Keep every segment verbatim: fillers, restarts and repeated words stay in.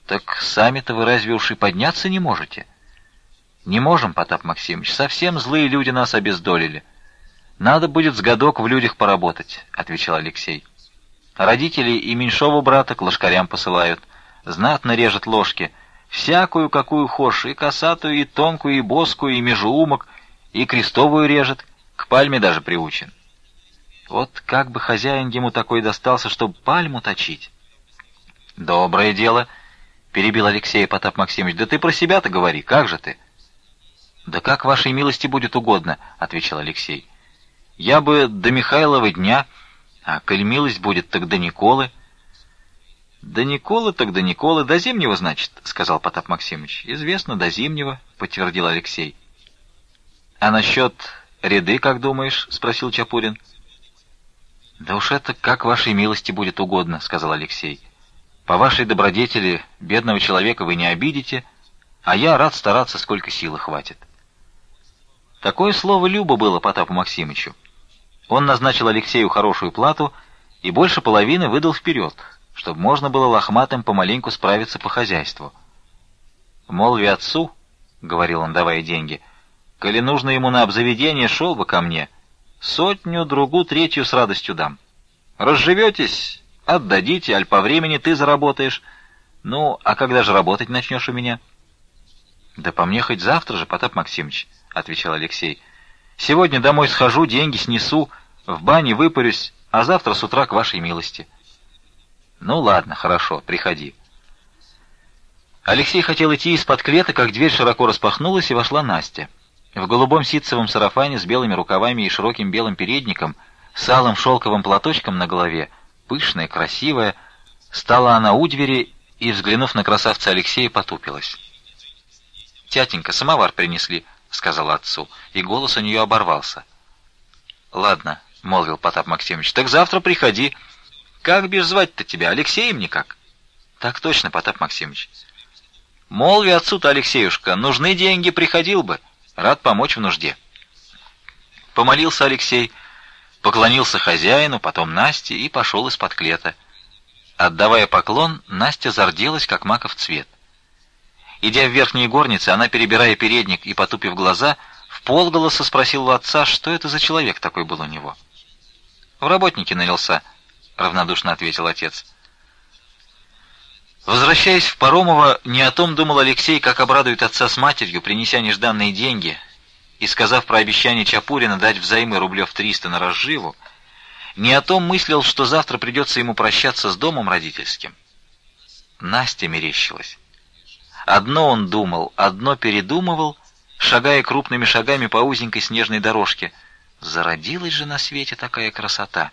Так сами-то вы разве уж и подняться не можете? Не можем, Потап Максимыч, совсем злые люди нас обездолили. Надо будет с годок в людях поработать, отвечал Алексей. Родители и меньшого брата к лошкарям посылают, знатно режет ложки, всякую, какую хошь, и косатую, и тонкую, и боскую, и межеумок, и крестовую режет, к пальме даже приучен. Вот как бы хозяин ему такой достался, чтобы пальму точить. Доброе дело, перебил Алексей Потап Максимыч. Да ты про себя-то говори, как же ты? Да как вашей милости будет угодно, отвечал Алексей. Я бы до Михайлова дня, а коль милость будет, так до Николы. До Николы, так до Николы, до Зимнего, значит, сказал Потап Максимыч. Известно, до Зимнего, подтвердил Алексей. А насчет ряды, как думаешь, спросил Чапурин. Да уж это как вашей милости будет угодно, сказал Алексей. По вашей добродетели бедного человека вы не обидите, а я рад стараться, сколько силы хватит. Такое слово любо было Потапу Максимычу. Он назначил Алексею хорошую плату и больше половины выдал вперед, чтобы можно было лохматым помаленьку справиться по хозяйству. «Молви отцу, — говорил он, давая деньги, — коли нужно ему на обзаведение, шел бы ко мне. Сотню, другу, третью с радостью дам. Разживетесь, отдадите, аль по времени ты заработаешь. Ну, а когда же работать начнешь у меня?» «Да по мне хоть завтра же, Потап Максимыч, — отвечал Алексей. Сегодня домой схожу, деньги снесу, в бане выпарюсь, а завтра с утра к вашей милости». «Ну ладно, хорошо, приходи». Алексей хотел идти из-под клета, как дверь широко распахнулась, и вошла Настя. В голубом ситцевом сарафане с белыми рукавами и широким белым передником, с алым шелковым платочком на голове, пышная, красивая, стала она у двери и, взглянув на красавца Алексея, потупилась. «Тятенька, самовар принесли», — сказала отцу, и голос у нее оборвался. «Ладно», — молвил Потап Максимыч, — «так завтра приходи. Как бишь звать-то тебя, Алексеем никак?» «Так точно, Потап Максимыч». «Молви отцу-то, Алексеюшка, нужны деньги, приходил бы. Рад помочь в нужде». Помолился Алексей, поклонился хозяину, потом Насте и пошел из-под клета. Отдавая поклон, Настя зарделась, как маков цвет. Идя в верхние горницы, она, перебирая передник и потупив глаза, вполголоса спросила у отца, что это за человек такой был у него. «В работнике налился», — равнодушно ответил отец. Возвращаясь в Паромово, не о том думал Алексей, как обрадует отца с матерью, принеся нежданные деньги, и сказав про обещание Чапурина дать взаймы рублев триста на разживу, не о том мыслил, что завтра придется ему прощаться с домом родительским. Настя мерещилась. Одно он думал, одно передумывал, шагая крупными шагами по узенькой снежной дорожке. Зародилась же на свете такая красота.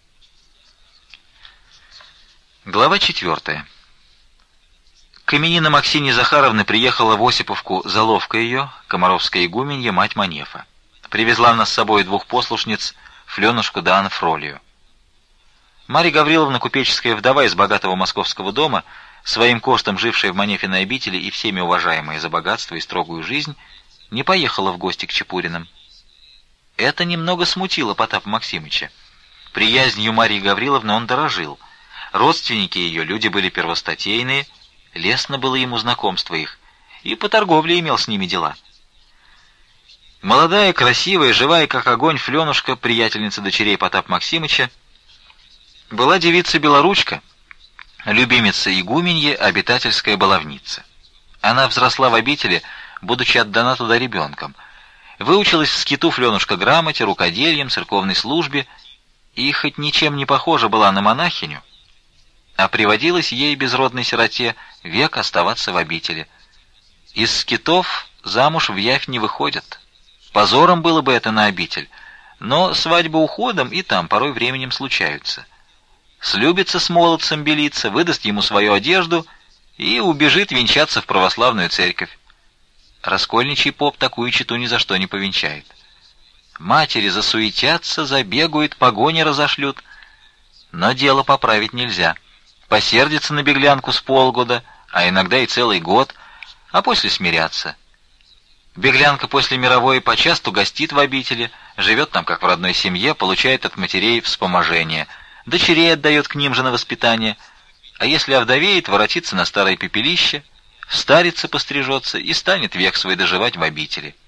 Глава четвертая. К именинам Аксиньи Захаровны приехала в Осиповку заловка ее, комаровская игуменья, мать Манефа. Привезла она с собой двух послушниц, Фленушку да Анфролию. Марья Гавриловна, купеческая вдова из богатого московского дома, своим коштом жившая в Манефиной обители и всеми уважаемая за богатство и строгую жизнь, не поехала в гости к Чапуриным. Это немного смутило Потапа Максимыча. Приязнью Марьи Гавриловны он дорожил. Родственники ее люди были первостатейные, лестно было ему знакомство их, и по торговле имел с ними дела. Молодая, красивая, живая как огонь Фленушка, приятельница дочерей Потапа Максимыча, была девица-белоручка, любимица игуменьи, обитательская баловница. Она взросла в обители, будучи отдана туда ребенком. Выучилась в скиту Фленушка грамоте, рукоделием, церковной службе, и хоть ничем не похожа была на монахиню, а приводилось ей, безродной сироте, век оставаться в обители. Из скитов замуж в явь не выходят. Позором было бы это на обитель, но свадьба уходом и там порой временем случаются. Слюбится с молодцем белица, выдаст ему свою одежду и убежит венчаться в православную церковь. Раскольничий поп такую чету ни за что не повенчает. Матери засуетятся, забегают, погони разошлют, но дело поправить нельзя. Посердится на беглянку с полгода, а иногда и целый год, а после смирятся. Беглянка после мировой почасту гостит в обители, живет там как в родной семье, получает от матерей вспоможение, дочерей отдает к ним же на воспитание, А если овдовеет, воротится на старое пепелище, старится, пострижется и станет век свой доживать в обители.